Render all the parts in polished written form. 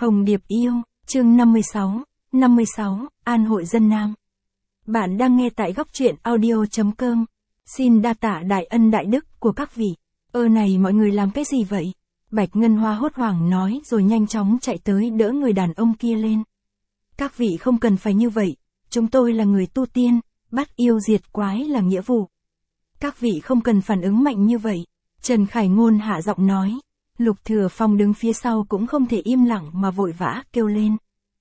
Hồng Điệp yêu, chương 56, An Hội Dân Nam. Bạn đang nghe tại góc truyện audio.com. Xin đa tạ đại ân đại đức của các vị. Này mọi người làm cái gì vậy? Bạch Ngân Hoa hốt hoảng nói rồi nhanh chóng chạy tới đỡ người đàn ông kia lên. Các vị không cần phải như vậy, chúng tôi là người tu tiên, bắt yêu diệt quái là nghĩa vụ. Các vị không cần phản ứng mạnh như vậy. Trần Khải Ngôn hạ giọng nói. Lục Thừa Phong đứng phía sau cũng không thể im lặng mà vội vã kêu lên.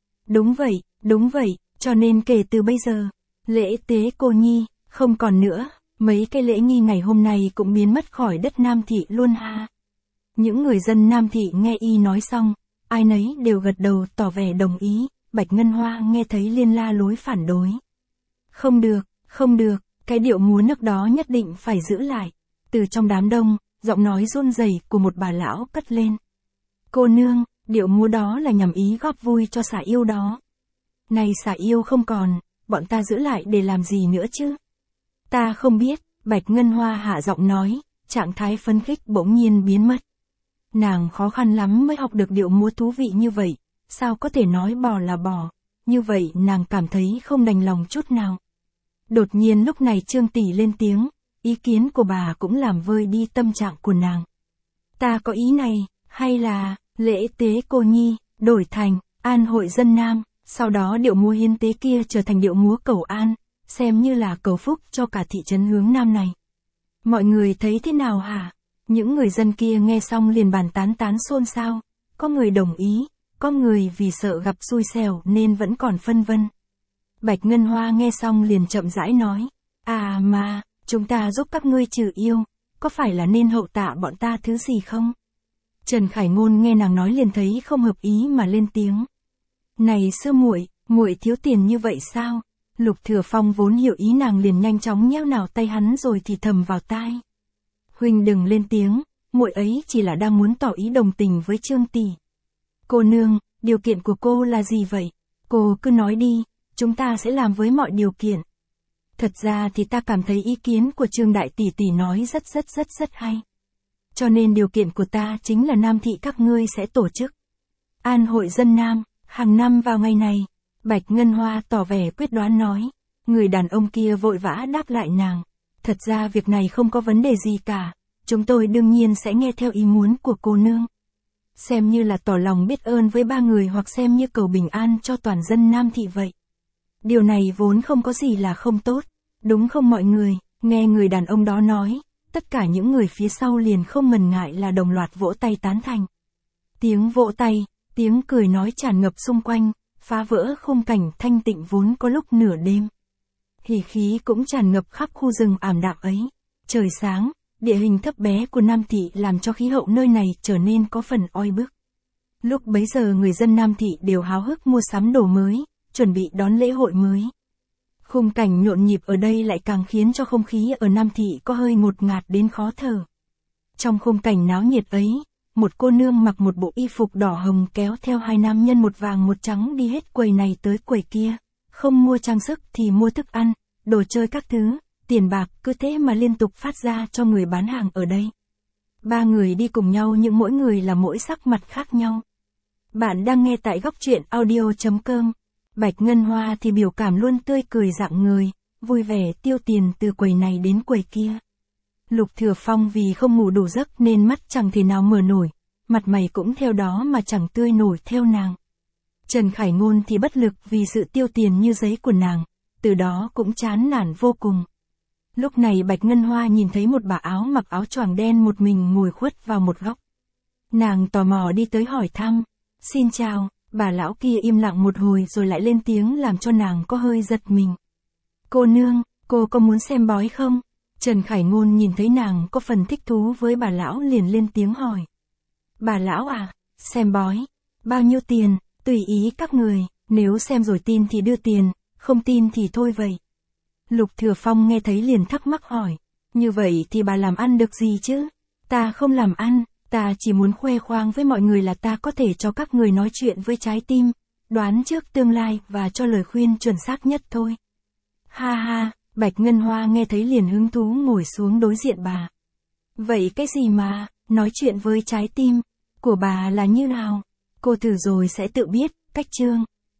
Đúng vậy, cho nên kể từ bây giờ, lễ tế cô nhi, không còn nữa, mấy cái lễ nghi ngày hôm nay cũng biến mất khỏi đất Nam Thị luôn ha. Những người dân Nam Thị nghe y nói xong, ai nấy đều gật đầu tỏ vẻ đồng ý, Bạch Ngân Hoa nghe thấy liên la lối phản đối. Không được, cái điệu múa nước đó nhất định phải giữ lại. Từ trong đám đông, giọng nói run rẩy của một bà lão cất lên. Cô nương, điệu múa đó là nhằm ý góp vui cho xả yêu đó. Này xả yêu không còn, bọn ta giữ lại để làm gì nữa chứ? Ta không biết, Bạch Ngân Hoa hạ giọng nói, trạng thái phấn khích bỗng nhiên biến mất. Nàng khó khăn lắm mới học được điệu múa thú vị như vậy, sao có thể nói bỏ là bỏ, như vậy nàng cảm thấy không đành lòng chút nào. Đột nhiên lúc này Trương Tỷ lên tiếng, ý kiến của bà cũng làm vơi đi tâm trạng của nàng. Ta có ý này, hay là, lễ tế cô nhi, đổi thành, An Hội Dân Nam, sau đó điệu múa hiến tế kia trở thành điệu múa cầu an, xem như là cầu phúc cho cả thị trấn Hướng Nam này. Mọi người thấy thế nào hả? Những người dân kia nghe xong liền bàn tán xôn xao, có người đồng ý, có người vì sợ gặp xui xẻo nên vẫn còn phân vân. Bạch Ngân Hoa nghe xong liền chậm rãi nói, mà, chúng ta giúp các ngươi trừ yêu, có phải là nên hậu tạ bọn ta thứ gì không? Trần Khải Ngôn nghe nàng nói liền thấy không hợp ý mà lên tiếng. Này sư muội thiếu tiền như vậy sao? Lục Thừa Phong vốn hiểu ý nàng liền nhanh chóng nhéo nào tay hắn rồi thì thầm vào tai. Huynh đừng lên tiếng, muội ấy chỉ là đang muốn tỏ ý đồng tình với Trương tỷ. Cô nương, điều kiện của cô là gì vậy? Cô cứ nói đi, chúng ta sẽ làm với mọi điều kiện. Thật ra thì ta cảm thấy ý kiến của Trương đại tỷ tỷ nói rất hay. Cho nên điều kiện của ta chính là Nam Thị các ngươi sẽ tổ chức An Hội Dân Nam, hàng năm vào ngày này. Bạch Ngân Hoa tỏ vẻ quyết đoán nói. Người đàn ông kia vội vã đáp lại nàng. Thật ra việc này không có vấn đề gì cả, chúng tôi đương nhiên sẽ nghe theo ý muốn của cô nương. Xem như là tỏ lòng biết ơn với ba người hoặc xem như cầu bình an cho toàn dân Nam Thị vậy. Điều này vốn không có gì là không tốt, đúng không mọi người? Nghe người đàn ông đó nói, tất cả những người phía sau liền không ngần ngại là đồng loạt vỗ tay tán thành. Tiếng vỗ tay, tiếng cười nói tràn ngập xung quanh, phá vỡ khung cảnh thanh tịnh vốn có lúc nửa đêm. Hỉ khí cũng tràn ngập khắp khu rừng ảm đạm ấy. Trời sáng, địa hình thấp bé của Nam Thị làm cho khí hậu nơi này trở nên có phần oi bức. Lúc bấy giờ người dân Nam Thị đều háo hức mua sắm đồ mới, chuẩn bị đón lễ hội mới. Khung cảnh nhộn nhịp ở đây lại càng khiến cho không khí ở Nam Thị có hơi ngột ngạt đến khó thở. Trong khung cảnh náo nhiệt ấy, một cô nương mặc một bộ y phục đỏ hồng kéo theo hai nam nhân một vàng một trắng đi hết quầy này tới quầy kia, không mua trang sức thì mua thức ăn, đồ chơi các thứ, tiền bạc cứ thế mà liên tục phát ra cho người bán hàng ở đây. Ba người đi cùng nhau nhưng mỗi người là mỗi sắc mặt khác nhau. Bạn đang nghe tại góc truyện audio.com. Bạch Ngân Hoa thì biểu cảm luôn tươi cười rạng ngời, vui vẻ tiêu tiền từ quầy này đến quầy kia. Lục Thừa Phong vì không ngủ đủ giấc nên mắt chẳng thể nào mở nổi, mặt mày cũng theo đó mà chẳng tươi nổi theo nàng. Trần Khải Ngôn thì bất lực vì sự tiêu tiền như giấy của nàng, từ đó cũng chán nản vô cùng. Lúc này Bạch Ngân Hoa nhìn thấy một bà áo mặc áo choàng đen một mình ngồi khuất vào một góc. Nàng tò mò đi tới hỏi thăm, xin chào. Bà lão kia im lặng một hồi rồi lại lên tiếng làm cho nàng có hơi giật mình. Cô nương, cô có muốn xem bói không? Trần Khải Ngôn nhìn thấy nàng có phần thích thú với bà lão liền lên tiếng hỏi. Bà lão à, xem bói, bao nhiêu tiền, tùy ý các người, nếu xem rồi tin thì đưa tiền, không tin thì thôi vậy. Lục Thừa Phong nghe thấy liền thắc mắc hỏi, như vậy thì bà làm ăn được gì chứ? Ta không làm ăn. Ta chỉ muốn khoe khoang với mọi người là ta có thể cho các người nói chuyện với trái tim, đoán trước tương lai và cho lời khuyên chuẩn xác nhất thôi. Ha ha, Bạch Ngân Hoa nghe thấy liền hứng thú ngồi xuống đối diện bà. Vậy cái gì mà, nói chuyện với trái tim, của bà là như nào? Cô thử rồi sẽ tự biết, cách chương.